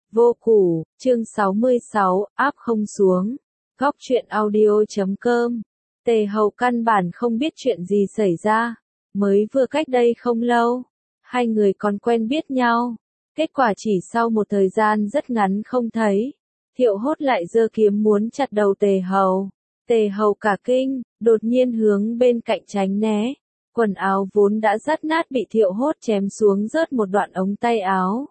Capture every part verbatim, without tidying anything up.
Vô củ, chương sáu mươi sáu, áp không xuống. Góc truyện audio chấm com. Tề Hầu căn bản không biết chuyện gì xảy ra. Mới vừa cách đây không lâu. Hai người còn quen biết nhau. Kết quả chỉ sau một thời gian rất ngắn không thấy. Thiệu Hốt lại giơ kiếm muốn chặt đầu Tề Hầu. Tề Hầu cả kinh, đột nhiên hướng bên cạnh tránh né. Quần áo vốn đã rách nát bị Thiệu Hốt chém xuống rớt một đoạn ống tay áo.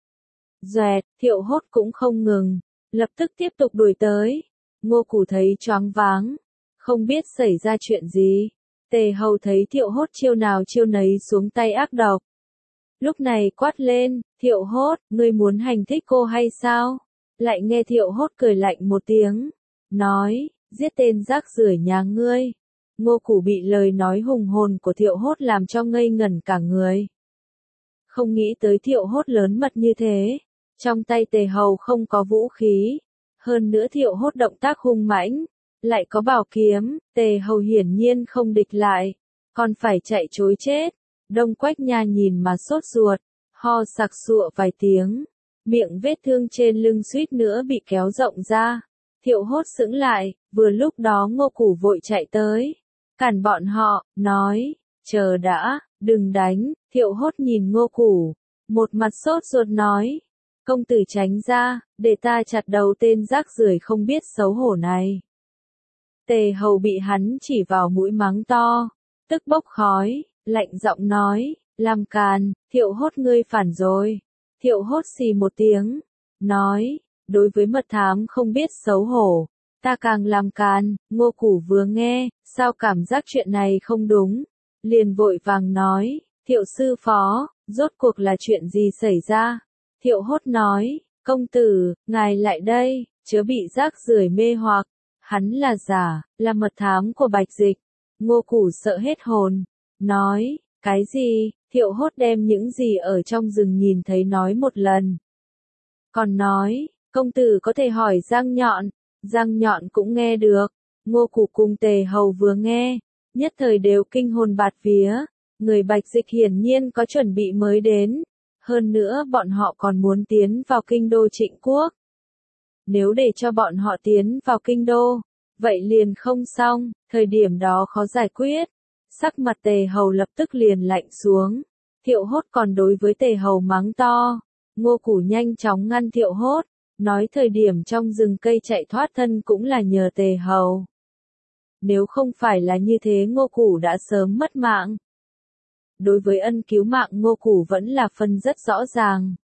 Doẹt, Thiệu Hốt cũng không ngừng, lập tức tiếp tục đuổi tới. Ngô Củ thấy choáng váng, không biết xảy ra chuyện gì. Tề Hầu thấy Thiệu Hốt chiêu nào chiêu nấy xuống tay ác độc. Lúc này quát lên, Thiệu Hốt, ngươi muốn hành thích cô hay sao? Lại nghe Thiệu Hốt cười lạnh một tiếng, nói, giết tên rác rưởi nhà ngươi. Ngô Củ bị lời nói hùng hồn của Thiệu Hốt làm cho ngây ngẩn cả người. Không nghĩ tới Thiệu Hốt lớn mật như thế. Trong tay Tề Hầu không có vũ khí. Hơn nữa Thiệu Hốt động tác hung mãnh. Lại có bảo kiếm, Tề Hầu hiển nhiên không địch lại. Còn phải chạy trối chết. Đông Quách Nha nhìn mà sốt ruột. Ho sặc sụa vài tiếng. Miệng vết thương trên lưng suýt nữa bị kéo rộng ra. Thiệu Hốt sững lại. Vừa lúc đó Ngô Củ vội chạy tới. Cản bọn họ, nói, chờ đã, đừng đánh. Thiệu Hốt nhìn Ngô Củ. Một mặt sốt ruột nói. Công tử tránh ra, để ta chặt đầu tên rác rưởi không biết xấu hổ này. Tề Hầu bị hắn chỉ vào mũi mắng to, tức bốc khói, lạnh giọng nói, làm càn, Thiệu Hốt ngươi phản rồi. Thiệu Hốt xì một tiếng, nói, đối với mật thám không biết xấu hổ, ta càng làm càn. Ngô Củ vừa nghe, sao cảm giác chuyện này không đúng, liền vội vàng nói, Thiệu sư phó, rốt cuộc là chuyện gì xảy ra? Thiệu Hốt nói, công tử, ngài lại đây, chớ bị rác rưởi mê hoặc, hắn là giả, là mật thám của Bạch Dịch. Ngô Củ sợ hết hồn, nói, cái gì? Thiệu Hốt đem những gì ở trong rừng nhìn thấy nói một lần. Còn nói, công tử có thể hỏi Giang Nhọn, Giang Nhọn cũng nghe được. Ngô Củ cùng Tề Hầu vừa nghe, nhất thời đều kinh hồn bạt vía, người Bạch Dịch hiển nhiên có chuẩn bị mới đến. Hơn nữa bọn họ còn muốn tiến vào kinh đô Trịnh Quốc. Nếu để cho bọn họ tiến vào kinh đô, vậy liền không xong, thời điểm đó khó giải quyết. Sắc mặt Tề Hầu lập tức liền lạnh xuống. Thiệu Hốt còn đối với Tề Hầu mắng to. Ngô Củ nhanh chóng ngăn Thiệu Hốt, nói thời điểm trong rừng cây chạy thoát thân cũng là nhờ Tề Hầu. Nếu không phải là như thế Ngô Củ đã sớm mất mạng. Đối với ân cứu mạng Ngô Củ vẫn là phân rất rõ ràng.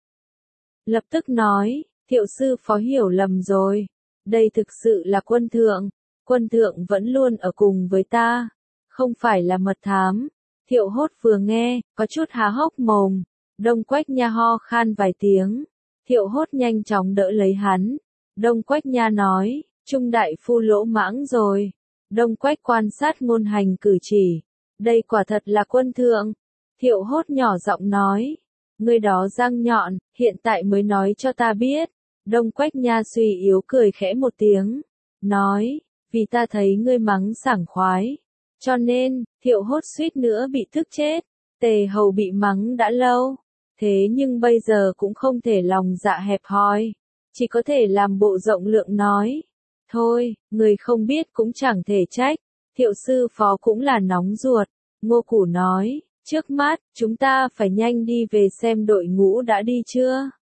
Lập tức nói, Thiệu sư phó hiểu lầm rồi. Đây thực sự là quân thượng. Quân thượng vẫn luôn ở cùng với ta. Không phải là mật thám. Thiệu Hốt vừa nghe, có chút há hốc mồm. Đông Quách Nha ho khan vài tiếng. Thiệu Hốt nhanh chóng đỡ lấy hắn. Đông Quách Nha nói, Trung đại phu lỗ mãng rồi. Đông Quách quan sát ngôn hành cử chỉ. Đây quả thật là quân thượng. Thiệu Hốt nhỏ giọng nói, người đó Giang Nhọn, hiện tại mới nói cho ta biết. Đông Quách Nha suy yếu cười khẽ một tiếng, nói, vì ta thấy ngươi mắng sảng khoái. Cho nên, Thiệu Hốt suýt nữa bị tức chết. Tề Hầu bị mắng đã lâu, thế nhưng bây giờ cũng không thể lòng dạ hẹp hòi, chỉ có thể làm bộ rộng lượng nói. Thôi, người không biết cũng chẳng thể trách, Thiệu sư phó cũng là nóng ruột. Ngô Củ nói, trước mắt, chúng ta phải nhanh đi về xem đội ngũ đã đi chưa.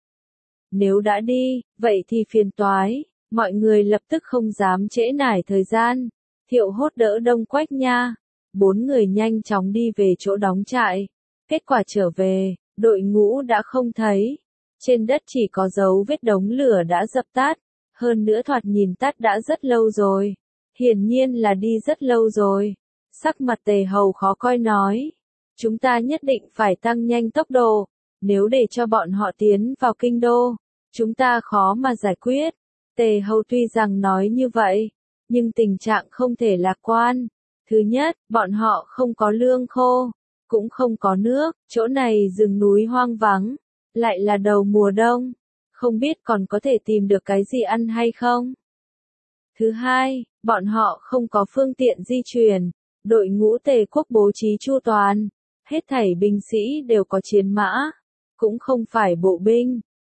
Nếu đã đi, vậy thì phiền toái. Mọi người lập tức không dám trễ nải thời gian. Thiệu Hốt đỡ Đông Quách Nha. Bốn người nhanh chóng đi về chỗ đóng trại. Kết quả trở về, đội ngũ đã không thấy. Trên đất chỉ có dấu vết đống lửa đã dập tắt. Hơn nữa thoạt nhìn tắt đã rất lâu rồi. Hiển nhiên là đi rất lâu rồi. Sắc mặt Tề Hầu khó coi nói. Chúng ta nhất định phải tăng nhanh tốc độ. Nếu để cho bọn họ tiến vào kinh đô, chúng ta khó mà giải quyết. Tề Hầu tuy rằng nói như vậy, nhưng tình trạng không thể lạc quan. Thứ nhất, bọn họ không có lương khô, cũng không có nước, chỗ này rừng núi hoang vắng, lại là đầu mùa đông, không biết còn có thể tìm được cái gì ăn hay không. Thứ hai, bọn họ không có phương tiện di chuyển, đội ngũ Tề quốc bố trí chu toàn, hết thảy binh sĩ đều có chiến mã, cũng không phải bộ binh,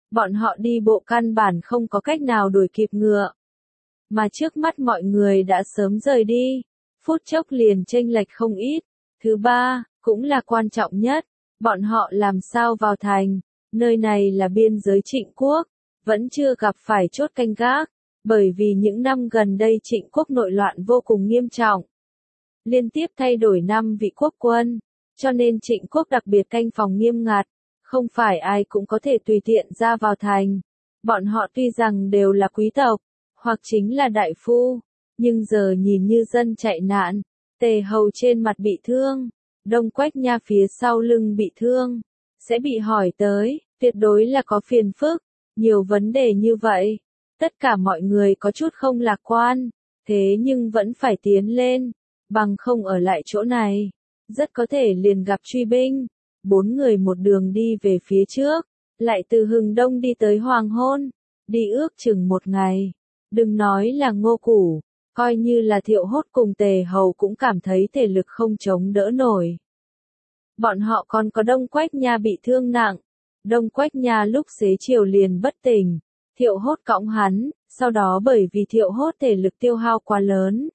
Bọn họ đi bộ căn bản không có cách nào đuổi kịp ngựa. Mà trước mắt mọi người đã sớm rời đi, phút chốc liền chênh lệch không ít. Thứ ba, cũng là quan trọng nhất, bọn họ làm sao vào thành, nơi này là biên giới Trịnh quốc, vẫn chưa gặp phải chốt canh gác, bởi vì những năm gần đây Trịnh quốc nội loạn vô cùng nghiêm trọng. Liên tiếp thay đổi năm vị quốc quân, cho nên Trịnh quốc đặc biệt canh phòng nghiêm ngặt, không phải ai cũng có thể tùy tiện ra vào thành. Bọn họ tuy rằng đều là quý tộc, hoặc chính là đại phu, nhưng giờ nhìn như dân chạy nạn, Tề Hầu trên mặt bị thương, Đông Quách Nha phía sau lưng bị thương, sẽ bị hỏi tới, tuyệt đối là có phiền phức, nhiều vấn đề như vậy. Tất cả mọi người có chút không lạc quan, thế nhưng vẫn phải tiến lên, bằng không ở lại chỗ này, rất có thể liền gặp truy binh. Bốn người một đường đi về phía trước, lại từ hừng đông đi tới hoàng hôn, đi ước chừng một ngày. Đừng nói là Ngô Củ, coi như là Thiệu Hốt cùng Tề Hầu cũng cảm thấy thể lực không chống đỡ nổi. Bọn họ còn có Đông Quách Nha bị thương nặng, Đông Quách Nha lúc xế chiều liền bất tỉnh, Thiệu Hốt cõng hắn, sau đó bởi vì Thiệu Hốt thể lực tiêu hao quá lớn,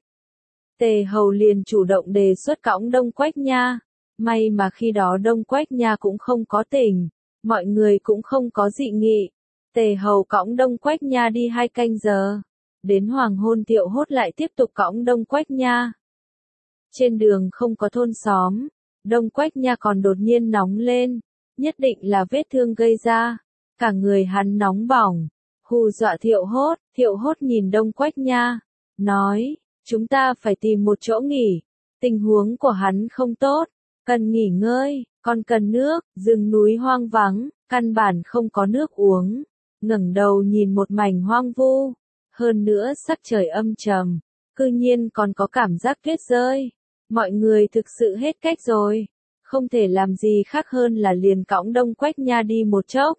Tề Hầu liền chủ động đề xuất cõng Đông Quách Nha. May mà khi đó Đông Quách Nha cũng không có tỉnh, mọi người cũng không có dị nghị. Tề Hầu cõng Đông Quách Nha đi hai canh giờ, đến hoàng hôn Thiệu Hốt lại tiếp tục cõng Đông Quách Nha. Trên đường không có thôn xóm, Đông Quách Nha còn đột nhiên nóng lên, nhất định là vết thương gây ra, cả người hắn nóng bỏng, hù dọa Thiệu Hốt. Thiệu Hốt nhìn Đông Quách Nha, nói, chúng ta phải tìm một chỗ nghỉ, tình huống của hắn không tốt, cần nghỉ ngơi, còn cần nước, rừng núi hoang vắng, căn bản không có nước uống, ngẩng đầu nhìn một mảnh hoang vu, hơn nữa sắc trời âm trầm, cư nhiên còn có cảm giác tuyết rơi, mọi người thực sự hết cách rồi, không thể làm gì khác hơn là liền cõng Đông Quách Nha đi một chốc.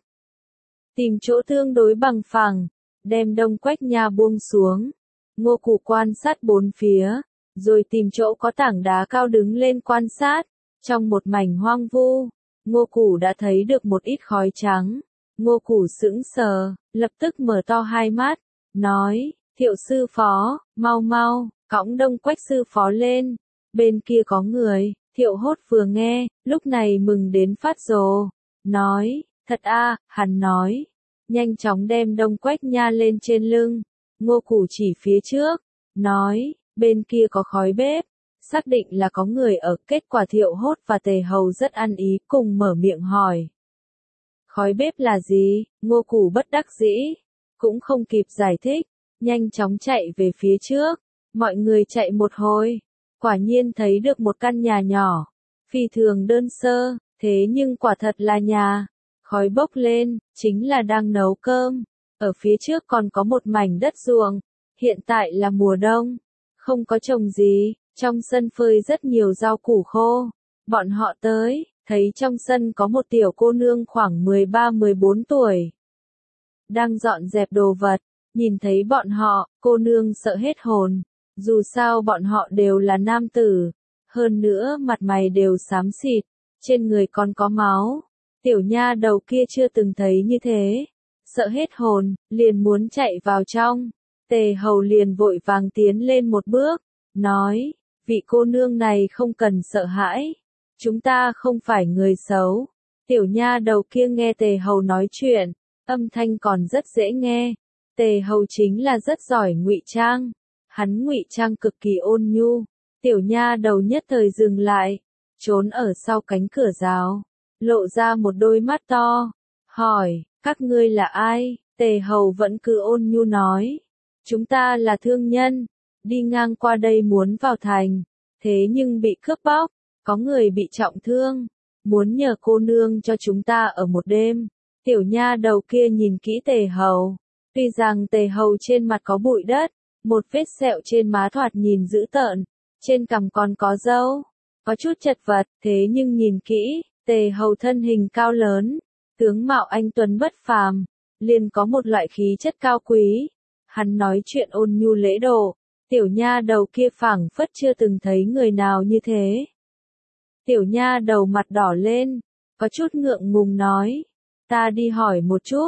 Tìm chỗ tương đối bằng phẳng, đem Đông Quách Nha buông xuống, Ngô Củ quan sát bốn phía, rồi tìm chỗ có tảng đá cao đứng lên quan sát. Trong một mảnh hoang vu, Ngô Củ đã thấy được một ít khói trắng. Ngô Củ sững sờ, lập tức mở to hai mắt, nói, Thiệu sư phó, mau mau, cõng Đông Quách sư phó lên, bên kia có người. Thiệu Hốt vừa nghe, lúc này mừng đến phát rồ, nói, thật a, à, hắn nói, nhanh chóng đem Đông Quách Nha lên trên lưng. Ngô Củ chỉ phía trước, nói, bên kia có khói bếp. Xác định là có người ở, kết quả Thiệu Hốt và Tề Hầu rất ăn ý, cùng mở miệng hỏi. Khói bếp là gì? Ngô Củ bất đắc dĩ, cũng không kịp giải thích, nhanh chóng chạy về phía trước. Mọi người chạy một hồi, quả nhiên thấy được một căn nhà nhỏ, phi thường đơn sơ, thế nhưng quả thật là nhà. Khói bốc lên, chính là đang nấu cơm. Ở phía trước còn có một mảnh đất ruộng, hiện tại là mùa đông, không có trồng gì. Trong sân phơi rất nhiều rau củ khô. Bọn họ tới, thấy trong sân có một tiểu cô nương khoảng mười ba mười bốn tuổi. Đang dọn dẹp đồ vật, nhìn thấy bọn họ, cô nương sợ hết hồn. Dù sao bọn họ đều là nam tử. Hơn nữa mặt mày đều xám xịt, trên người còn có máu. Tiểu nha đầu kia chưa từng thấy như thế. Sợ hết hồn, liền muốn chạy vào trong. Tề Hầu liền vội vàng tiến lên một bước, nói. Vị cô nương này không cần sợ hãi. Chúng ta không phải người xấu. Tiểu nha đầu kia nghe Tề Hầu nói chuyện, âm thanh còn rất dễ nghe. Tề Hầu chính là rất giỏi ngụy trang. Hắn ngụy trang cực kỳ ôn nhu. Tiểu nha đầu nhất thời dừng lại, trốn ở sau cánh cửa rào, lộ ra một đôi mắt to, hỏi, các ngươi là ai? Tề Hầu vẫn cứ ôn nhu nói, chúng ta là thương nhân. Đi ngang qua đây muốn vào thành, thế nhưng bị cướp bóc, có người bị trọng thương, muốn nhờ cô nương cho chúng ta ở một đêm. Tiểu nha đầu kia nhìn kỹ Tề Hầu, tuy rằng Tề Hầu trên mặt có bụi đất, một vết sẹo trên má thoạt nhìn dữ tợn, trên cằm còn có râu, có chút chật vật, thế nhưng nhìn kỹ, Tề Hầu thân hình cao lớn, tướng mạo anh tuấn bất phàm, liền có một loại khí chất cao quý. Hắn nói chuyện ôn nhu lễ độ. Tiểu nha đầu kia phảng phất chưa từng thấy người nào như thế. Tiểu nha đầu mặt đỏ lên, có chút ngượng ngùng nói, ta đi hỏi một chút,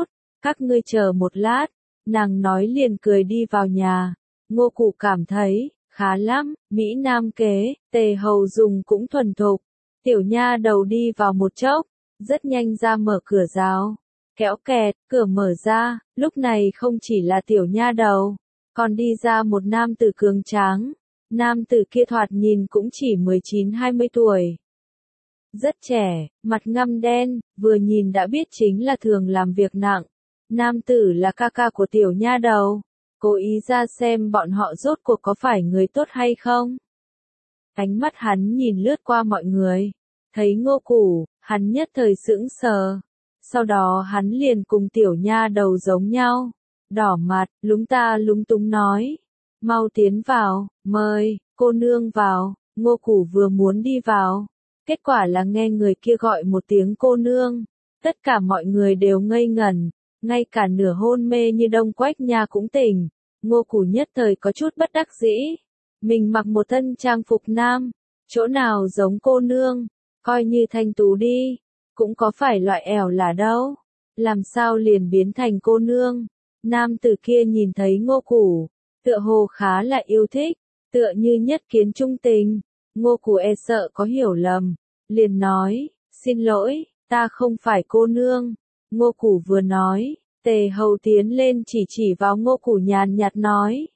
Các ngươi chờ một lát, nàng nói liền cười đi vào nhà. Ngô Củ cảm thấy, khá lắm, Mỹ Nam kế, Tề Hầu dùng cũng thuần thục. Tiểu nha đầu đi vào một chốc, rất nhanh ra mở cửa rào. Kéo kẹt, cửa mở ra, lúc này không chỉ là tiểu nha đầu, còn đi ra một nam tử cường tráng. Nam tử kia thoạt nhìn cũng chỉ mười chín hai mươi tuổi. Rất trẻ, mặt ngăm đen, vừa nhìn đã biết chính là thường làm việc nặng. Nam tử là ca ca của tiểu nha đầu, cố ý ra xem bọn họ rốt cuộc có phải người tốt hay không. Ánh mắt hắn nhìn lướt qua mọi người, thấy Ngô Củ, hắn nhất thời sững sờ. Sau đó hắn liền cùng tiểu nha đầu giống nhau, đỏ mặt, lúng ta lúng túng nói, mau tiến vào, mời, cô nương vào. Ngô Củ vừa muốn đi vào, kết quả là nghe người kia gọi một tiếng cô nương, tất cả mọi người đều ngây ngẩn, ngay cả nửa hôn mê như Đông Quách Nha cũng tỉnh. Ngô Củ nhất thời có chút bất đắc dĩ, mình mặc một thân trang phục nam, chỗ nào giống cô nương, coi như thanh tú đi, cũng có phải loại ẻo là đâu, làm sao liền biến thành cô nương. Nam tử kia nhìn thấy Ngô Củ, tựa hồ khá là yêu thích, tựa như nhất kiến trung tình. Ngô Củ e sợ có hiểu lầm, liền nói, xin lỗi, ta không phải cô nương. Ngô Củ vừa nói, Tề Hầu tiến lên chỉ chỉ vào Ngô Củ nhàn nhạt nói,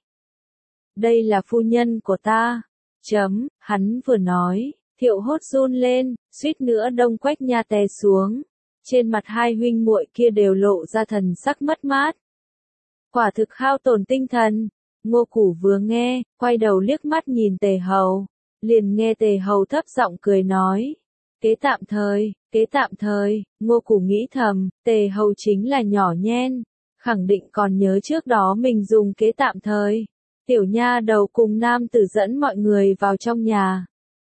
đây là phu nhân của ta. Chấm, hắn vừa nói, Thiệu Hốt run lên, suýt nữa Đông Quách Nha té xuống. Trên mặt hai huynh muội kia đều lộ ra thần sắc mất mát. Quả thực hao tổn tinh thần. Ngô Củ vừa nghe, quay đầu liếc mắt nhìn Tề Hầu, liền nghe Tề Hầu thấp giọng cười nói, kế tạm thời, kế tạm thời. Ngô Củ nghĩ thầm, Tề Hầu chính là nhỏ nhen, khẳng định còn nhớ trước đó mình dùng kế tạm thời. Tiểu nha đầu cùng nam tử dẫn mọi người vào trong nhà.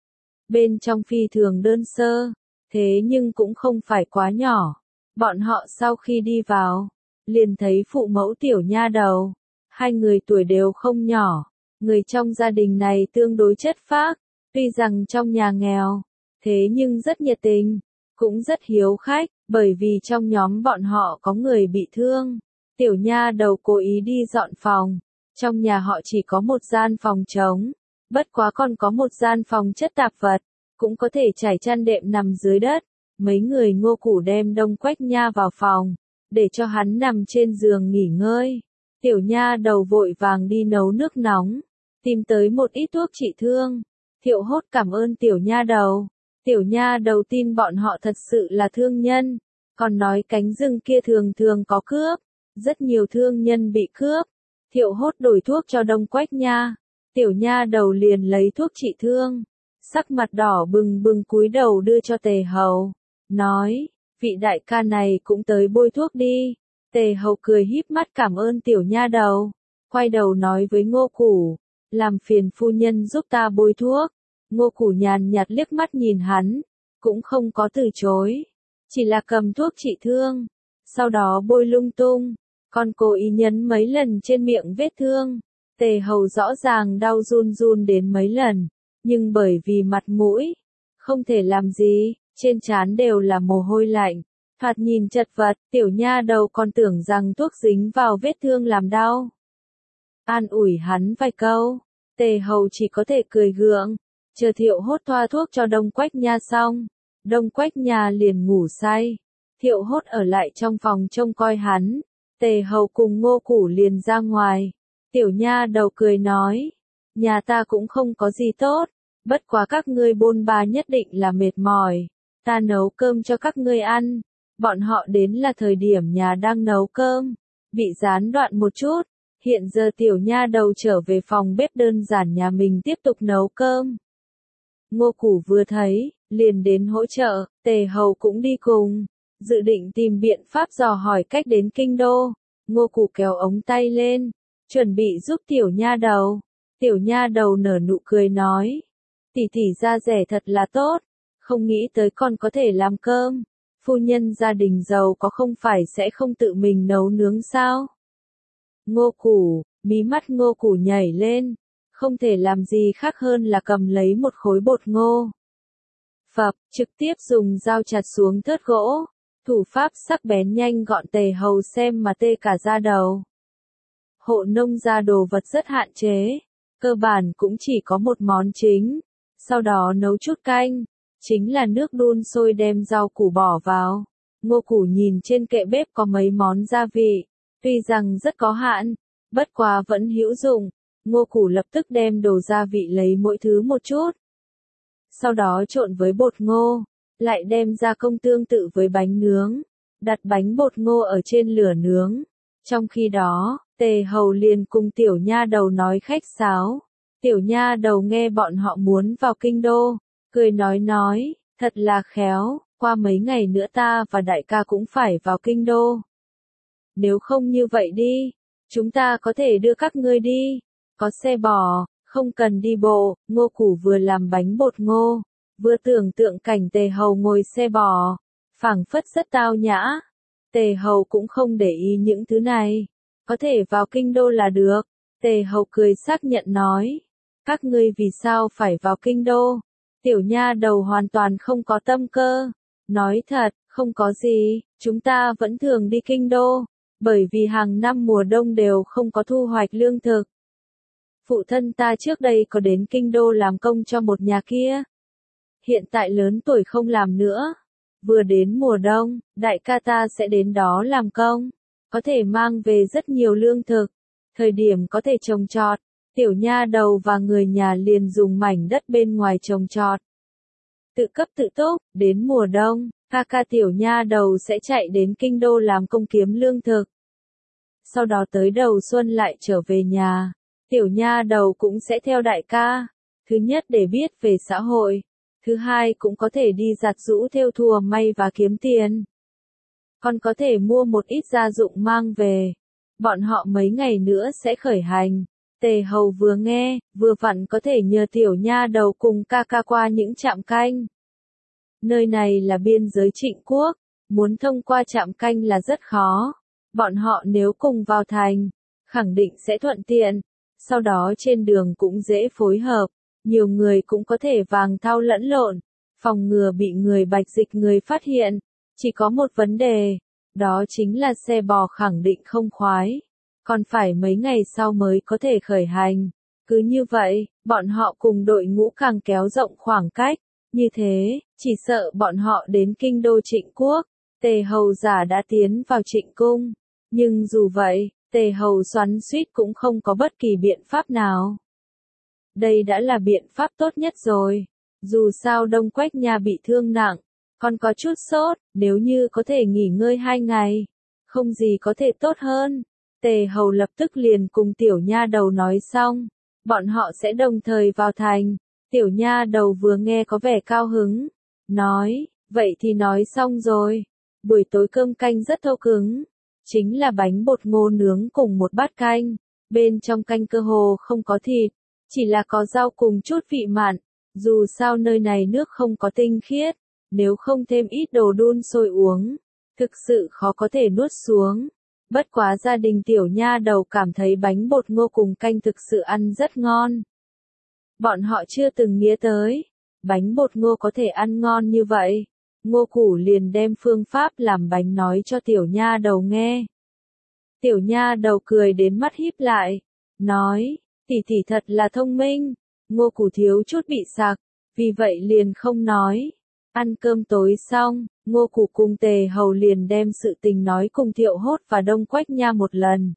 Bên trong phi thường đơn sơ, thế nhưng cũng không phải quá nhỏ. Bọn họ sau khi đi vào, liền thấy phụ mẫu tiểu nha đầu. Hai người tuổi đều không nhỏ, người trong gia đình này tương đối chất phác, tuy rằng trong nhà nghèo, thế nhưng rất nhiệt tình, cũng rất hiếu khách, bởi vì trong nhóm bọn họ có người bị thương. Tiểu nha đầu cố ý đi dọn phòng, trong nhà họ chỉ có một gian phòng trống, bất quá còn có một gian phòng chất tạp vật, cũng có thể trải chăn đệm nằm dưới đất. Mấy người Ngô Củ đem Đông Quách Nha vào phòng, để cho hắn nằm trên giường nghỉ ngơi. Tiểu nha đầu vội vàng đi nấu nước nóng, tìm tới một ít thuốc trị thương. Thiệu Hốt cảm ơn tiểu nha đầu. Tiểu nha đầu tin bọn họ thật sự là thương nhân, còn nói cánh rừng kia thường thường có cướp, rất nhiều thương nhân bị cướp. Thiệu Hốt đổi thuốc cho Đông Quách Nha, tiểu nha đầu liền lấy thuốc trị thương, sắc mặt đỏ bừng bừng cúi đầu đưa cho Tề Hầu, nói, vị đại ca này cũng tới bôi thuốc đi. Tề Hầu cười híp mắt cảm ơn tiểu nha đầu, quay đầu nói với Ngô Củ, làm phiền phu nhân giúp ta bôi thuốc. Ngô Củ nhàn nhạt liếc mắt nhìn hắn, cũng không có từ chối, chỉ là cầm thuốc trị thương, sau đó bôi lung tung, còn cố ý nhấn mấy lần trên miệng vết thương. Tề Hầu rõ ràng đau run run đến mấy lần, nhưng bởi vì mặt mũi, không thể làm gì, trên trán đều là mồ hôi lạnh. Thoạt nhìn chật vật, tiểu nha đầu còn tưởng rằng thuốc dính vào vết thương làm đau. An ủi hắn vài câu, Tề Hầu chỉ có thể cười gượng, chờ Thiệu Hốt thoa thuốc cho Đông Quách Nha xong, Đông Quách Nha liền ngủ say. Thiệu Hốt ở lại trong phòng trông coi hắn, Tề Hầu cùng Ngô Củ liền ra ngoài. Tiểu nha đầu cười nói, nhà ta cũng không có gì tốt, bất quá các ngươi bôn ba nhất định là mệt mỏi, ta nấu cơm cho các ngươi ăn. Bọn họ đến là thời điểm nhà đang nấu cơm, bị gián đoạn một chút, hiện giờ tiểu nha đầu trở về phòng bếp đơn giản nhà mình tiếp tục nấu cơm. Ngô Củ vừa thấy, liền đến hỗ trợ, Tề Hầu cũng đi cùng, dự định tìm biện pháp dò hỏi cách đến kinh đô. Ngô Củ kéo ống tay lên, chuẩn bị giúp tiểu nha đầu. Tiểu nha đầu nở nụ cười nói, tỷ tỷ da rẻ thật là tốt, không nghĩ tới con có thể làm cơm. Phu nhân gia đình giàu có không phải sẽ không tự mình nấu nướng sao? Ngô Củ, mí mắt Ngô Củ nhảy lên, không thể làm gì khác hơn là cầm lấy một khối bột ngô. Phập, trực tiếp dùng dao chặt xuống thớt gỗ, Thủ pháp sắc bén nhanh gọn Tề Hầu xem mà tê cả da đầu. Hộ nông gia đồ vật rất hạn chế, cơ bản cũng chỉ có một món chính, sau đó nấu chút canh, chính là nước đun sôi đem rau củ bỏ vào. Ngô Củ nhìn trên kệ bếp có mấy món gia vị, tuy rằng rất có hạn, bất quá vẫn hữu dụng, Ngô Củ lập tức đem đồ gia vị lấy mỗi thứ một chút. Sau đó trộn với bột ngô, lại đem gia công tương tự với bánh nướng, đặt bánh bột ngô ở trên lửa nướng. Trong khi đó, Tề Hầu liền cùng tiểu nha đầu nói khách sáo. Tiểu nha đầu nghe bọn họ muốn vào kinh đô, cười nói nói, thật là khéo, qua mấy ngày nữa ta và đại ca cũng phải vào kinh đô. Nếu không như vậy đi, chúng ta có thể đưa các ngươi đi, có xe bò, không cần đi bộ. Ngô Củ vừa làm bánh bột ngô, vừa tưởng tượng cảnh Tề Hầu ngồi xe bò, phảng phất rất tao nhã. Tề Hầu cũng không để ý những thứ này, có thể vào kinh đô là được. Tề Hầu cười xác nhận nói, các ngươi vì sao phải vào kinh đô? Tiểu nha đầu hoàn toàn không có tâm cơ, nói thật, không có gì, chúng ta vẫn thường đi kinh đô, bởi vì hàng năm mùa đông đều không có thu hoạch lương thực. Phụ thân ta trước đây có đến kinh đô làm công cho một nhà kia, hiện tại lớn tuổi không làm nữa. Vừa đến mùa đông, đại ca ta sẽ đến đó làm công, có thể mang về rất nhiều lương thực, thời điểm có thể trồng trọt. Tiểu nha đầu và người nhà liền dùng mảnh đất bên ngoài trồng trọt, tự cấp tự túc. Đến mùa đông, ca ca tiểu nha đầu sẽ chạy đến kinh đô làm công kiếm lương thực. Sau đó tới đầu xuân lại trở về nhà, tiểu nha đầu cũng sẽ theo đại ca, thứ nhất để biết về xã hội, thứ hai cũng có thể đi giặt giũ thêu thùa may và kiếm tiền. Còn có thể mua một ít gia dụng mang về. Bọn họ mấy ngày nữa sẽ khởi hành. Tề Hầu vừa nghe, vừa vặn có thể nhờ tiểu nha đầu cùng ca ca qua những trạm canh. Nơi này là biên giới Trịnh quốc, muốn thông qua trạm canh là rất khó. Bọn họ nếu cùng vào thành, khẳng định sẽ thuận tiện, sau đó trên đường cũng dễ phối hợp, nhiều người cũng có thể vàng thau lẫn lộn, phòng ngừa bị người bạch dịch người phát hiện. Chỉ có một vấn đề, đó chính là xe bò khẳng định không khoái, còn phải mấy ngày sau mới có thể khởi hành. Cứ như vậy, bọn họ cùng đội ngũ càng kéo rộng khoảng cách, như thế, chỉ sợ bọn họ đến kinh đô Trịnh quốc. Tề Hầu giả đã tiến vào Trịnh cung, nhưng dù vậy, Tề Hầu xoắn xuýt cũng không có bất kỳ biện pháp nào. Đây đã là biện pháp tốt nhất rồi, dù sao Đông Quách Nha bị thương nặng, còn có chút sốt, nếu như có thể nghỉ ngơi hai ngày, không gì có thể tốt hơn. Tề Hầu lập tức liền cùng tiểu nha đầu nói xong, bọn họ sẽ đồng thời vào thành. Tiểu nha đầu vừa nghe có vẻ cao hứng, nói, vậy thì nói xong rồi. Buổi tối cơm canh rất thô cứng, chính là bánh bột ngô nướng cùng một bát canh, bên trong canh cơ hồ không có thịt, chỉ là có rau cùng chút vị mặn. Dù sao nơi này nước không có tinh khiết, nếu không thêm ít đồ đun sôi uống, thực sự khó có thể nuốt xuống. Bất quá gia đình tiểu nha đầu cảm thấy bánh bột ngô cùng canh thực sự ăn rất ngon. Bọn họ chưa từng nghĩ tới, bánh bột ngô có thể ăn ngon như vậy. Ngô Củ liền đem phương pháp làm bánh nói cho tiểu nha đầu nghe. Tiểu nha đầu cười đến mắt híp lại, nói, tỷ tỷ thật là thông minh. Ngô Củ thiếu chút bị sặc, vì vậy liền không nói. Ăn cơm tối xong, Ngô Củ cùng Tề Hầu liền đem sự tình nói cùng Thiệu Hốt và Đông Quách Nha một lần.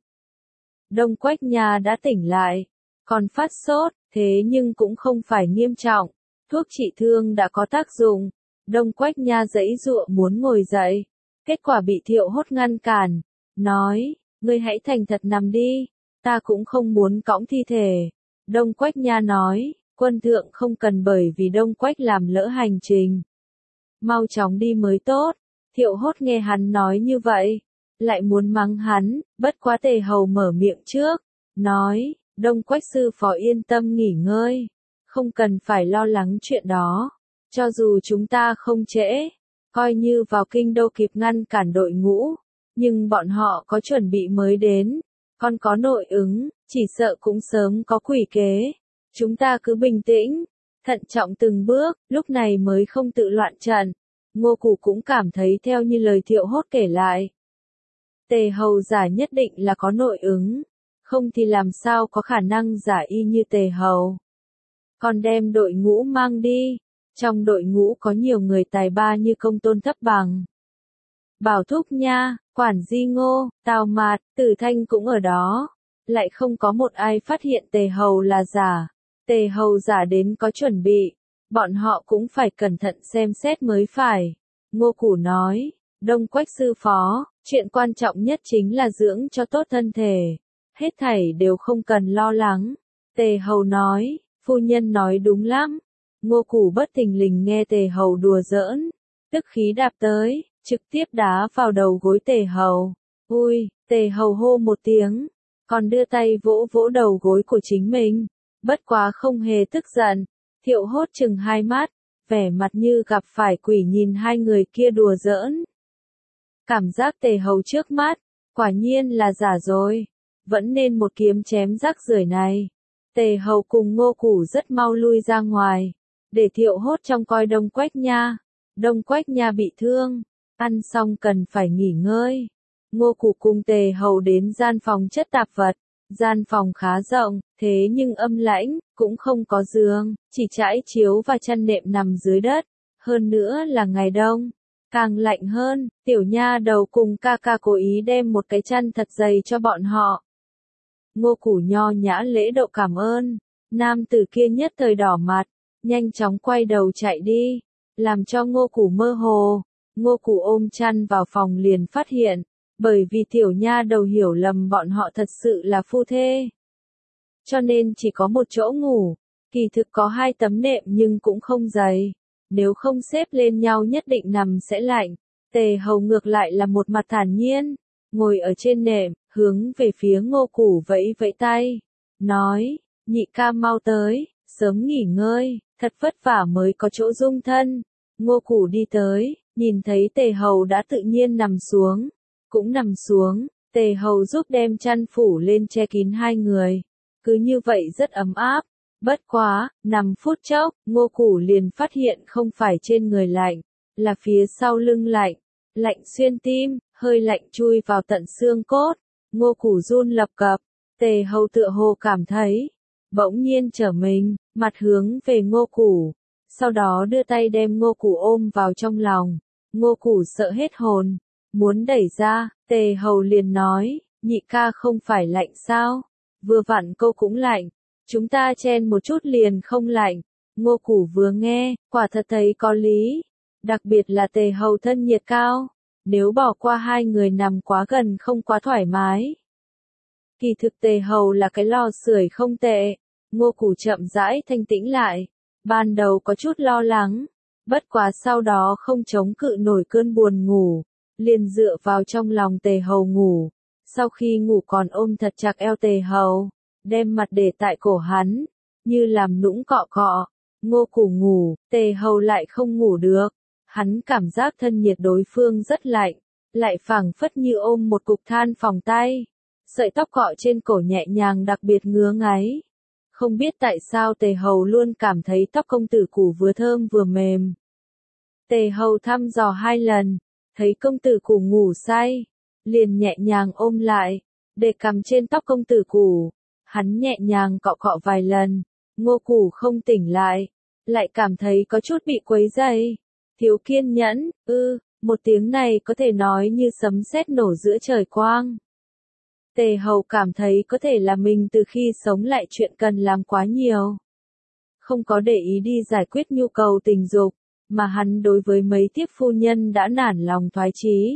Đông Quách Nha đã tỉnh lại, còn phát sốt, thế nhưng cũng không phải nghiêm trọng, thuốc trị thương đã có tác dụng. Đông Quách Nha giãy giụa muốn ngồi dậy, kết quả bị Thiệu Hốt ngăn cản, nói, ngươi hãy thành thật nằm đi, ta cũng không muốn cõng thi thể. Đông Quách Nha nói, quân thượng không cần bởi vì Đông Quách làm lỡ hành trình, mau chóng đi mới tốt. Thiệu Hốt nghe hắn nói như vậy, lại muốn mắng hắn, bất quá Tề Hầu mở miệng trước, nói, Đông Quách sư phó yên tâm nghỉ ngơi, không cần phải lo lắng chuyện đó, cho dù chúng ta không trễ, coi như vào kinh đô kịp ngăn cản đội ngũ, nhưng bọn họ có chuẩn bị mới đến, còn có nội ứng, chỉ sợ cũng sớm có quỷ kế. Chúng ta cứ bình tĩnh, thận trọng từng bước, lúc này mới không tự loạn trận. Ngô Củ cũng cảm thấy theo như lời Thiệu Hốt kể lại. Tề Hầu giả nhất định là có nội ứng, không thì làm sao có khả năng giả y như Tề Hầu. Còn đem đội ngũ mang đi, trong đội ngũ có nhiều người tài ba như Công Tôn Thấp Bằng, Bảo Thúc Nha, Quản Di Ngô, Tào Mạt, Tử Thanh cũng ở đó. Lại không có một ai phát hiện Tề Hầu là giả. Tề Hầu giả đến có chuẩn bị, bọn họ cũng phải cẩn thận xem xét mới phải. Ngô Củ nói, Đông Quách sư phó, chuyện quan trọng nhất chính là dưỡng cho tốt thân thể. Hết thảy đều không cần lo lắng. Tề Hầu nói, phu nhân nói đúng lắm. Ngô Củ bất thình lình nghe Tề Hầu đùa giỡn, tức khí đạp tới, trực tiếp đá vào đầu gối Tề Hầu. Ui, Tề Hầu hô một tiếng, còn đưa tay vỗ vỗ đầu gối của chính mình, bất quá không hề tức giận. Thiệu Hốt chừng hai mắt, vẻ mặt như gặp phải quỷ nhìn hai người kia đùa giỡn. Cảm giác Tề Hầu trước mắt, quả nhiên là giả rồi, vẫn nên một kiếm chém rác rưởi này. Tề Hầu cùng Ngô Củ rất mau lui ra ngoài, để Thiệu Hốt trông coi Đông Quách Nha. Đông Quách Nha bị thương, ăn xong cần phải nghỉ ngơi. Ngô Củ cùng Tề Hầu đến gian phòng chất tạp vật. Gian phòng khá rộng, thế nhưng âm lãnh, cũng không có giường, chỉ trải chiếu và chăn nệm nằm dưới đất. Hơn nữa là ngày đông, càng lạnh hơn. Tiểu Nha đầu cùng ca ca cố ý đem một cái chăn thật dày cho bọn họ. Ngô Củ nho nhã lễ độ cảm ơn. Nam tử kia nhất thời đỏ mặt, nhanh chóng quay đầu chạy đi, làm cho Ngô Củ mơ hồ. Ngô Củ ôm chăn vào phòng liền phát hiện, bởi vì Tiểu Nha đầu hiểu lầm bọn họ thật sự là phu thê, cho nên chỉ có một chỗ ngủ. Kỳ thực có hai tấm nệm nhưng cũng không dày, nếu không xếp lên nhau nhất định nằm sẽ lạnh. Tề Hầu ngược lại là một mặt thản nhiên, ngồi ở trên nệm, hướng về phía Ngô Củ vẫy vẫy tay, nói, nhị ca mau tới, sớm nghỉ ngơi, thật vất vả mới có chỗ dung thân. Ngô Củ đi tới, nhìn thấy Tề Hầu đã tự nhiên nằm xuống, cũng nằm xuống. Tề Hầu giúp đem chăn phủ lên che kín hai người, cứ như vậy rất ấm áp. Bất quá, nằm phút chốc, Ngô Củ liền phát hiện không phải trên người lạnh, là phía sau lưng lạnh, lạnh xuyên tim, hơi lạnh chui vào tận xương cốt. Ngô Củ run lập cập, Tề Hầu tựa hồ cảm thấy, bỗng nhiên trở mình, mặt hướng về Ngô Củ, sau đó đưa tay đem Ngô Củ ôm vào trong lòng. Ngô Củ sợ hết hồn, muốn đẩy ra. Tề Hầu liền nói, nhị ca không phải lạnh sao, vừa vặn cô cũng lạnh, chúng ta chen một chút liền không lạnh. Ngô Củ vừa nghe, quả thật thấy có lý, đặc biệt là Tề Hầu thân nhiệt cao, nếu bỏ qua hai người nằm quá gần không quá thoải mái. Kỳ thực Tề Hầu là cái lò sưởi không tệ. Ngô Củ chậm rãi thanh tĩnh lại, ban đầu có chút lo lắng, bất quá sau đó không chống cự nổi cơn buồn ngủ, liền dựa vào trong lòng Tề Hầu ngủ. Sau khi ngủ còn ôm thật chặt eo Tề Hầu, đem mặt để tại cổ hắn, như làm nũng cọ cọ. Ngô Củ ngủ, Tề Hầu lại không ngủ được, hắn cảm giác thân nhiệt đối phương rất lạnh, lại phảng phất như ôm một cục than phòng tay. Sợi tóc cọ trên cổ nhẹ nhàng đặc biệt ngứa ngáy. Không biết tại sao Tề Hầu luôn cảm thấy tóc công tử Củ vừa thơm vừa mềm. Tề Hầu thăm dò hai lần, thấy công tử Củ ngủ say, liền nhẹ nhàng ôm lại, để cầm trên tóc công tử Củ. Hắn nhẹ nhàng cọ cọ vài lần, Ngô Củ không tỉnh lại, lại cảm thấy có chút bị quấy rầy. Thiếu kiên nhẫn, ư, một tiếng này có thể nói như sấm sét nổ giữa trời quang. Tề Hầu cảm thấy có thể là mình từ khi sống lại chuyện cần làm quá nhiều, không có để ý đi giải quyết nhu cầu tình dục, mà hắn đối với mấy tiếp phu nhân đã nản lòng thoái chí,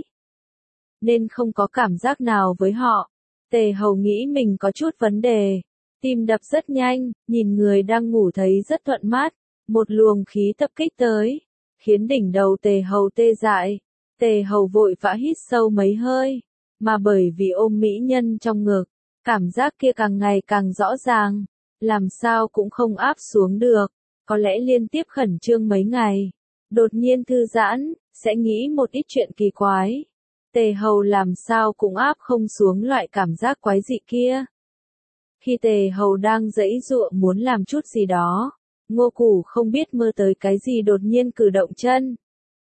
nên không có cảm giác nào với họ. Tề Hầu nghĩ mình có chút vấn đề, tim đập rất nhanh, nhìn người đang ngủ thấy rất thuận mắt, một luồng khí tập kích tới, khiến đỉnh đầu Tề Hầu tê dại. Tề Hầu vội vã hít sâu mấy hơi, mà bởi vì ôm mỹ nhân trong ngực, cảm giác kia càng ngày càng rõ ràng, làm sao cũng không áp xuống được, có lẽ liên tiếp khẩn trương mấy ngày, đột nhiên thư giãn, sẽ nghĩ một ít chuyện kỳ quái. Tề Hầu làm sao cũng áp không xuống loại cảm giác quái dị kia. Khi Tề Hầu đang giãy giụa muốn làm chút gì đó, Ngô Củ không biết mơ tới cái gì đột nhiên cử động chân.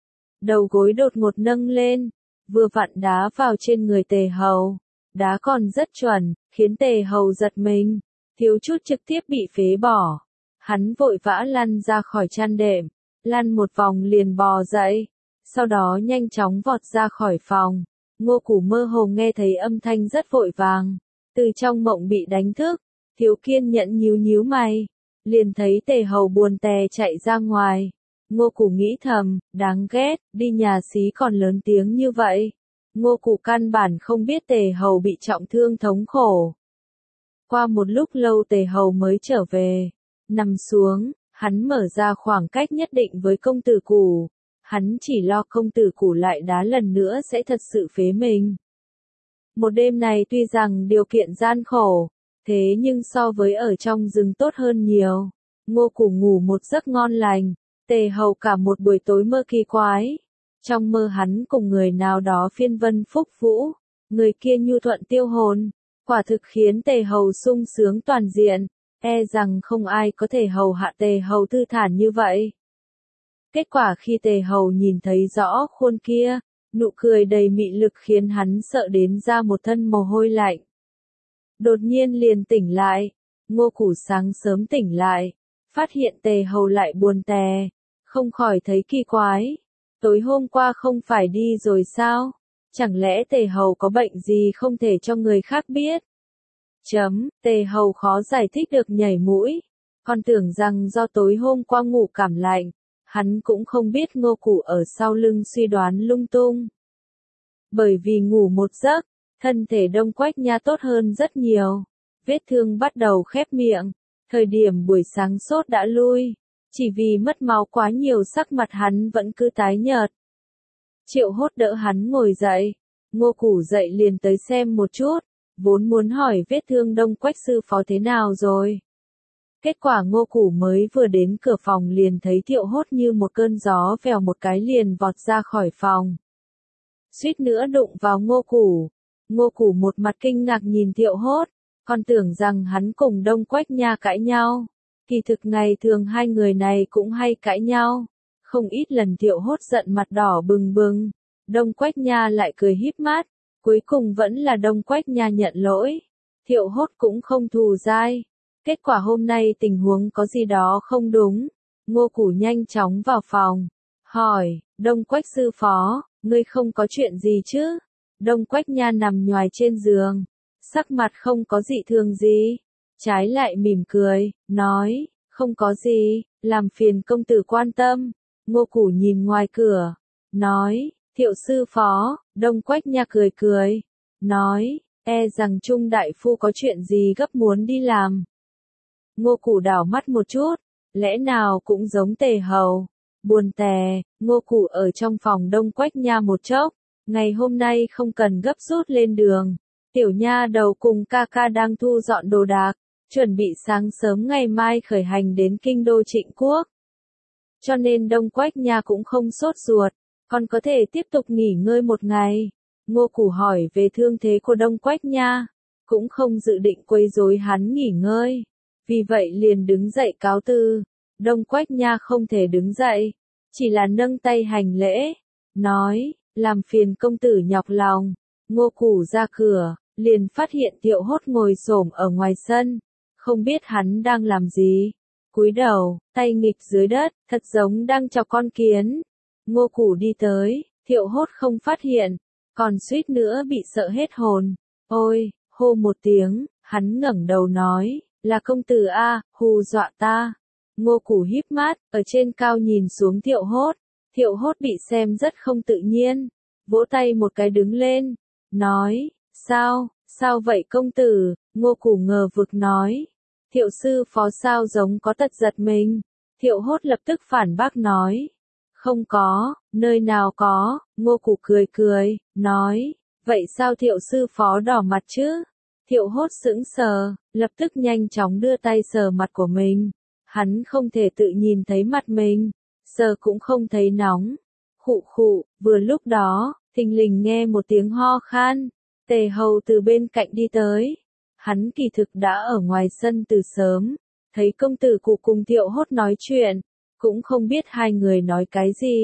đầu gối đột ngột nâng lên, vừa vặn đá vào trên người Tề Hầu. Đá còn rất chuẩn, khiến Tề Hầu giật mình, thiếu chút trực tiếp bị phế bỏ. Hắn vội vã lăn ra khỏi chăn đệm, lăn một vòng liền bò dậy, sau đó nhanh chóng vọt ra khỏi phòng. Ngô Củ mơ hồ nghe thấy âm thanh rất vội vàng, từ trong mộng bị đánh thức, thiếu kiên nhẫn nhíu nhíu mày, liền thấy Tề Hầu buồn tè chạy ra ngoài. Ngô Củ nghĩ thầm, đáng ghét, đi nhà xí còn lớn tiếng như vậy. Ngô Củ căn bản không biết Tề Hầu bị trọng thương thống khổ. Qua một lúc lâu Tề Hầu mới trở về, nằm xuống, hắn mở ra khoảng cách nhất định với công tử Củ. Hắn chỉ lo công tử Củ lại đá lần nữa sẽ thật sự phế mình. Một đêm này tuy rằng điều kiện gian khổ, thế nhưng so với ở trong rừng tốt hơn nhiều. Ngô Củ ngủ một giấc ngon lành, Tề Hầu cả một buổi tối mơ kỳ quái. Trong mơ hắn cùng người nào đó phiên vân phúc vũ, người kia nhu thuận tiêu hồn, quả thực khiến Tề Hầu sung sướng toàn diện, e rằng không ai có thể hầu hạ Tề Hầu thư thản như vậy. Kết quả khi Tề Hầu nhìn thấy rõ khuôn kia, nụ cười đầy mị lực khiến hắn sợ đến ra một thân mồ hôi lạnh. Đột nhiên liền tỉnh lại, Ngô Củ sáng sớm tỉnh lại, phát hiện Tề Hầu lại buồn tè, không khỏi thấy kỳ quái. Tối hôm qua không phải đi rồi sao? Chẳng lẽ Tề Hầu có bệnh gì không thể cho người khác biết? Chấm, Tề Hầu khó giải thích được nhảy mũi. Còn tưởng rằng do tối hôm qua ngủ cảm lạnh, hắn cũng không biết Ngô Củ ở sau lưng suy đoán lung tung. Bởi vì ngủ một giấc, thân thể Đông Quách Nha tốt hơn rất nhiều. Vết thương bắt đầu khép miệng, thời điểm buổi sáng sốt đã lui. Chỉ vì mất máu quá nhiều sắc mặt hắn vẫn cứ tái nhợt. Triệu Hốt đỡ hắn ngồi dậy, Ngô Củ dậy liền tới xem một chút, vốn muốn hỏi vết thương Đông Quách sư phó thế nào rồi. Kết quả Ngô Củ mới vừa đến cửa phòng liền thấy Triệu Hốt như một cơn gió vèo một cái liền vọt ra khỏi phòng. Suýt nữa đụng vào Ngô Củ. Ngô Củ một mặt kinh ngạc nhìn Triệu Hốt, còn tưởng rằng hắn cùng Đông Quách Nha cãi nhau. Kỳ thực ngày thường hai người này cũng hay cãi nhau, không ít lần Triệu Hốt giận mặt đỏ bừng bừng, Đông Quách Nha lại cười híp mắt, cuối cùng vẫn là Đông Quách Nha nhận lỗi, Triệu Hốt cũng không thù dai. Kết quả hôm nay tình huống có gì đó không đúng, Ngô Củ nhanh chóng vào phòng, hỏi, Đông Quách sư phó, ngươi không có chuyện gì chứ? Đông Quách Nha nằm nhoài trên giường, sắc mặt không có dị thường gì. Trái lại mỉm cười, nói, không có gì, làm phiền công tử quan tâm. Ngô Củ nhìn ngoài cửa, nói, Thiệu sư phó. Đông Quách Nha cười cười, nói, e rằng Trung đại phu có chuyện gì gấp muốn đi làm. Ngô Củ đảo mắt một chút, lẽ nào cũng giống Tề Hầu. Buồn tè, Ngô Củ ở trong phòng Đông Quách Nha một chốc, ngày hôm nay không cần gấp rút lên đường. Tiểu nha đầu cùng ca ca đang thu dọn đồ đạc, chuẩn bị sáng sớm ngày mai khởi hành đến kinh đô Trịnh Quốc. Cho nên Đông Quách Nha cũng không sốt ruột, còn có thể tiếp tục nghỉ ngơi một ngày. Ngô Củ hỏi về thương thế của Đông Quách Nha, cũng không dự định quấy rối hắn nghỉ ngơi. Vì vậy liền đứng dậy cáo từ. Đông Quách Nha không thể đứng dậy, chỉ là nâng tay hành lễ, nói, làm phiền công tử nhọc lòng. Ngô Củ ra cửa, liền phát hiện Thiệu Hốt ngồi xổm ở ngoài sân, không biết hắn đang làm gì. Cúi đầu, tay nghịch dưới đất, thật giống đang chọc con kiến. Ngô Củ đi tới, Thiệu Hốt không phát hiện, còn suýt nữa bị sợ hết hồn. Ôi, hô một tiếng, hắn ngẩng đầu nói, là công tử a, hù dọa ta. Ngô Củ híp mắt, ở trên cao nhìn xuống Thiệu Hốt. Thiệu Hốt bị xem rất không tự nhiên, vỗ tay một cái đứng lên, nói, sao, sao vậy công tử? Ngô Củ ngờ vực nói, Thiệu sư phó sao giống có tật giật mình. Thiệu Hốt lập tức phản bác nói, không có, nơi nào có. Ngô Củ cười cười, nói, vậy sao Thiệu sư phó đỏ mặt chứ? Thiệu Hốt sững sờ, lập tức nhanh chóng đưa tay sờ mặt của mình. Hắn không thể tự nhìn thấy mặt mình, sờ cũng không thấy nóng. Khụ khụ, vừa lúc đó, thình lình nghe một tiếng ho khan. Tề Hầu từ bên cạnh đi tới. Hắn kỳ thực đã ở ngoài sân từ sớm, thấy công tử Cụ cùng Thiệu Hốt nói chuyện, cũng không biết hai người nói cái gì.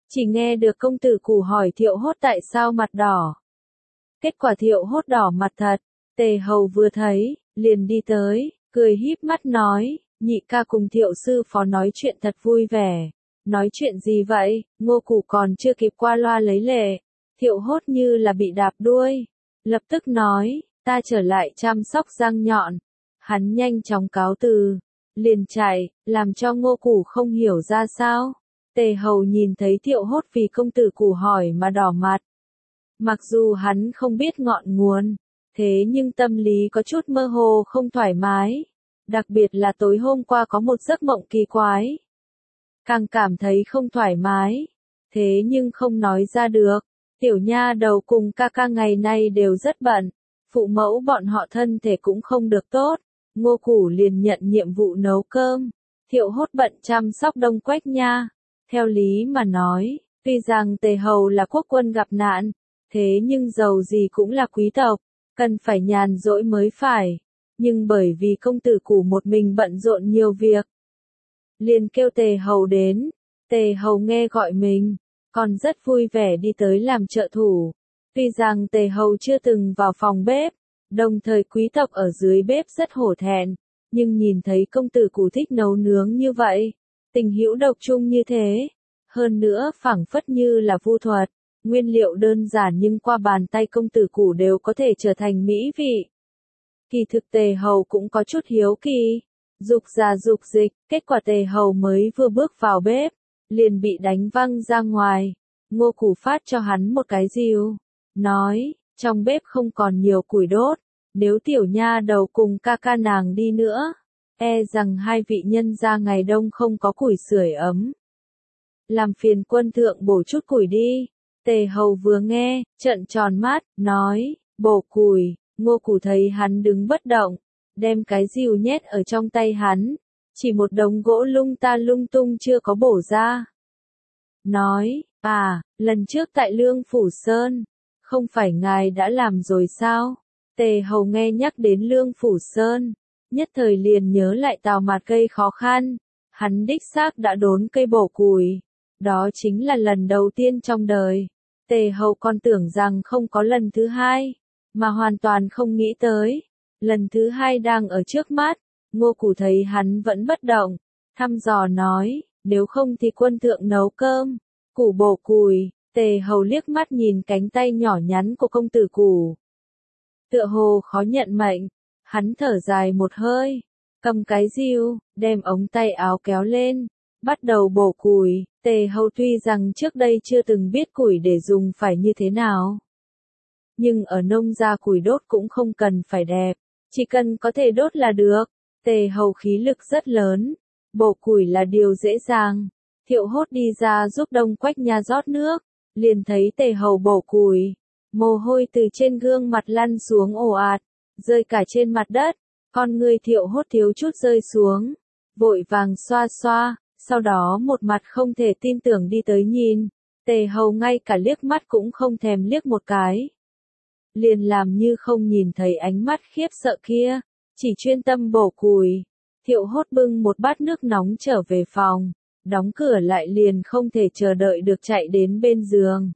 Chỉ nghe được công tử Cù hỏi Thiệu Hốt tại sao mặt đỏ. Kết quả Thiệu Hốt đỏ mặt thật, Tề Hầu vừa thấy, liền đi tới, cười híp mắt nói, nhị ca cùng Thiệu sư phó nói chuyện thật vui vẻ. Nói chuyện gì vậy, Ngô Cù còn chưa kịp qua loa lấy lệ. Thiệu Hốt như là bị đạp đuôi. Lập tức nói, ta trở lại chăm sóc răng nhọn. Hắn nhanh chóng cáo từ. Liền chạy, làm cho Ngô Cù không hiểu ra sao. Tề Hầu nhìn thấy Thiệu Hốt vì công tử Cù hỏi mà đỏ mặt. Mặc dù hắn không biết ngọn nguồn, thế nhưng tâm lý có chút mơ hồ không thoải mái. Đặc biệt là tối hôm qua có một giấc mộng kỳ quái. Càng cảm thấy không thoải mái. Thế nhưng không nói ra được. Tiểu nha đầu cùng ca ca ngày nay đều rất bận. Phụ mẫu bọn họ thân thể cũng không được tốt. Ngô Cù liền nhận nhiệm vụ nấu cơm. Thiệu Hốt bận chăm sóc Đông Quách Nha. Theo lý mà nói, tuy rằng Tề Hầu là quốc quân gặp nạn, thế nhưng dầu gì cũng là quý tộc, cần phải nhàn rỗi mới phải. Nhưng bởi vì công tử Cù một mình bận rộn nhiều việc, liền kêu Tề Hầu đến. Tề Hầu nghe gọi mình, còn rất vui vẻ đi tới làm trợ thủ. Tuy rằng Tề Hầu chưa từng vào phòng bếp, đồng thời quý tộc ở dưới bếp rất hổ thẹn, nhưng nhìn thấy công tử Cù thích nấu nướng như vậy, tình hữu độc chung như thế, hơn nữa phảng phất như là vu thuật, nguyên liệu đơn giản nhưng qua bàn tay công tử Cù đều có thể trở thành mỹ vị. Kỳ thực Tề Hầu cũng có chút hiếu kỳ, dục ra dục dịch, kết quả Tề Hầu mới vừa bước vào bếp, liền bị đánh văng ra ngoài. Ngô Cù phát cho hắn một cái rìu, nói, trong bếp không còn nhiều củi đốt, nếu tiểu nha đầu cùng ca ca nàng đi nữa, e rằng hai vị nhân gia ngày đông không có củi sưởi ấm. Làm phiền quân thượng bổ chút củi đi. Tề Hầu vừa nghe, trợn tròn mắt, nói, bổ củi. Ngô Cù thấy hắn đứng bất động, đem cái rìu nhét ở trong tay hắn, chỉ một đống gỗ lung ta lung tung chưa có bổ ra. Nói, à, lần trước tại Lương Phủ Sơn, không phải ngài đã làm rồi sao? Tề Hầu nghe nhắc đến Lương Phủ Sơn, nhất thời liền nhớ lại Tào Mạt gây khó khăn, hắn đích xác đã đốn cây bổ củi, đó chính là lần đầu tiên trong đời. Tề Hầu còn tưởng rằng không có lần thứ hai, mà hoàn toàn không nghĩ tới, lần thứ hai đang ở trước mắt. Ngô Cù thấy hắn vẫn bất động, thăm dò nói, nếu không thì quân thượng nấu cơm. Cù bổ củi. Tề Hầu liếc mắt nhìn cánh tay nhỏ nhắn của công tử Cù, tựa hồ khó nhận mệnh, hắn thở dài một hơi, cầm cái rìu, đem ống tay áo kéo lên, bắt đầu bổ củi. Tề Hầu tuy rằng trước đây chưa từng biết củi để dùng phải như thế nào, nhưng ở nông gia củi đốt cũng không cần phải đẹp, chỉ cần có thể đốt là được. Tề Hầu khí lực rất lớn, bổ củi là điều dễ dàng. Thiệu Hốt đi ra giúp Đông Quách Nha rót nước, liền thấy Tề Hầu bổ củi, mồ hôi từ trên gương mặt lăn xuống ồ ạt, rơi cả trên mặt đất, con người Thiệu Hốt thiếu chút rơi xuống, vội vàng xoa xoa, sau đó một mặt không thể tin tưởng đi tới nhìn. Tề Hầu ngay cả liếc mắt cũng không thèm liếc một cái, liền làm như không nhìn thấy ánh mắt khiếp sợ kia, chỉ chuyên tâm bổ củi. Thiệu Hốt bưng một bát nước nóng trở về phòng, đóng cửa lại liền không thể chờ đợi được chạy đến bên giường.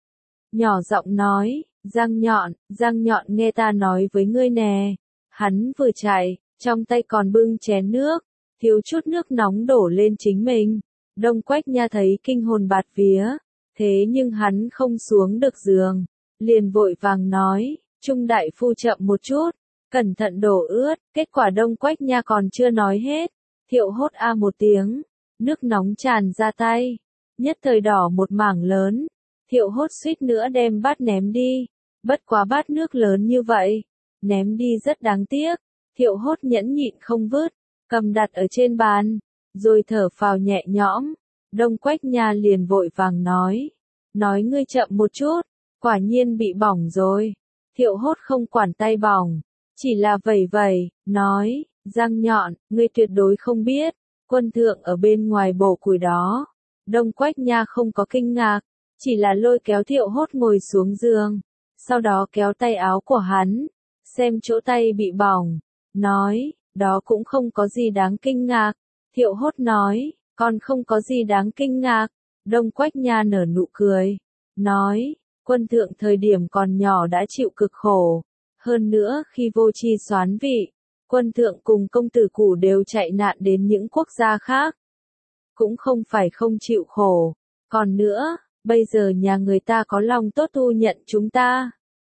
Nhỏ giọng nói, Răng Nhọn, Răng Nhọn nghe ta nói với ngươi nè. Hắn vừa chạy, trong tay còn bưng chén nước, thiếu chút nước nóng đổ lên chính mình. Đông Quách Nha thấy kinh hồn bạt vía, thế nhưng hắn không xuống được giường, liền vội vàng nói, Trung đại phu chậm một chút, cẩn thận đổ ướt. Kết quả Đông Quách Nha còn chưa nói hết, Thiệu Hốt a một tiếng, nước nóng tràn ra tay, nhất thời đỏ một mảng lớn. Thiệu Hốt suýt nữa đem bát ném đi, bất quá bát nước lớn như vậy, ném đi rất đáng tiếc. Thiệu Hốt nhẫn nhịn không vứt, cầm đặt ở trên bàn, rồi thở phào nhẹ nhõm. Đông Quách Nha liền vội vàng nói, nói ngươi chậm một chút, quả nhiên bị bỏng rồi. Thiệu Hốt không quản tay bỏng, chỉ là vẩy vẩy, nói, Răng Nhọn, ngươi tuyệt đối không biết, quân thượng ở bên ngoài bổ củi đó. Đông Quách Nha không có kinh ngạc, chỉ là lôi kéo Thiệu Hốt ngồi xuống giường, sau đó kéo tay áo của hắn, xem chỗ tay bị bỏng, nói, đó cũng không có gì đáng kinh ngạc. Thiệu Hốt nói, còn không có gì đáng kinh ngạc, Đông Quách Nha nở nụ cười, nói, quân thượng thời điểm còn nhỏ đã chịu cực khổ. Hơn nữa khi vô tri soán vị, quân thượng cùng công tử Củ đều chạy nạn đến những quốc gia khác. Cũng không phải không chịu khổ. Còn nữa, bây giờ nhà người ta có lòng tốt thu nhận chúng ta.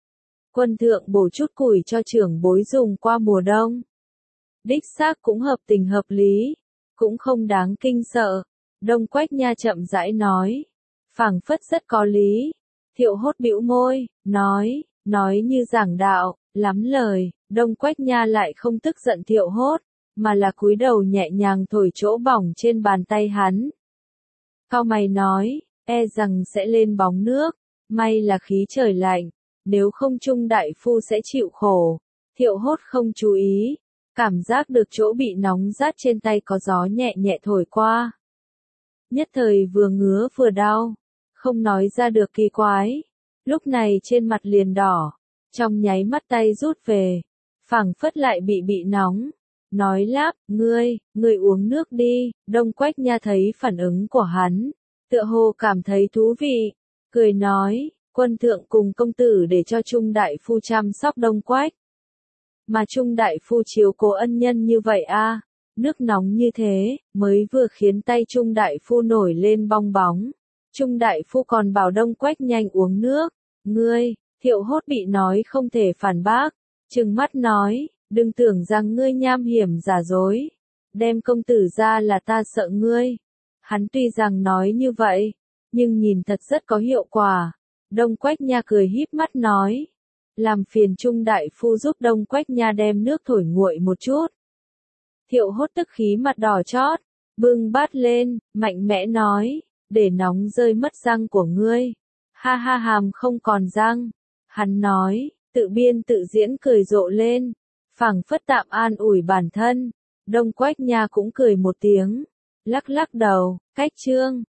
Quân thượng bổ chút củi cho trưởng bối dùng qua mùa đông. Đích xác cũng hợp tình hợp lý, cũng không đáng kinh sợ. Đông Quách Nha chậm rãi nói, phảng phất rất có lý. Thiệu Hốt bĩu môi, nói, nói như giảng đạo, lắm lời. Đông Quách Nha lại không tức giận Thiệu Hốt, mà là cúi đầu nhẹ nhàng thổi chỗ bỏng trên bàn tay hắn. Cau mày nói, e rằng sẽ lên bóng nước, may là khí trời lạnh, nếu không Trung đại phu sẽ chịu khổ. Thiệu Hốt không chú ý, cảm giác được chỗ bị nóng rát trên tay có gió nhẹ nhẹ thổi qua. Nhất thời vừa ngứa vừa đau, không nói ra được kỳ quái, lúc này trên mặt liền đỏ, trong nháy mắt tay rút về, phảng phất lại bị bị nóng. Nói láp, ngươi, ngươi uống nước đi. Đông Quách Nha thấy phản ứng của hắn, tựa hồ cảm thấy thú vị, cười nói, quân thượng cùng công tử để cho Trung đại phu chăm sóc Đông Quách. Mà Trung đại phu chiếu cố ân nhân như vậy a, nước nóng như thế, mới vừa khiến tay Trung đại phu nổi lên bong bóng. Trung đại phu còn bảo Đông Quách nhanh uống nước. Ngươi, Thiệu Hốt bị nói không thể phản bác, trừng mắt nói, đừng tưởng rằng ngươi nham hiểm giả dối, đem công tử ra là ta sợ ngươi. Hắn tuy rằng nói như vậy, nhưng nhìn thật rất có hiệu quả. Đông Quách Nha cười híp mắt nói, làm phiền Trung đại phu giúp Đông Quách Nha đem nước thổi nguội một chút. Thiệu Hốt tức khí mặt đỏ chót, bưng bát lên, mạnh mẽ nói, để nóng rơi mất răng của ngươi. Ha ha hàm không còn răng. Hắn nói, tự biên tự diễn cười rộ lên, phảng phất tạm an ủi bản thân. Đông Quách Nha cũng cười một tiếng, lắc lắc đầu, cách chương.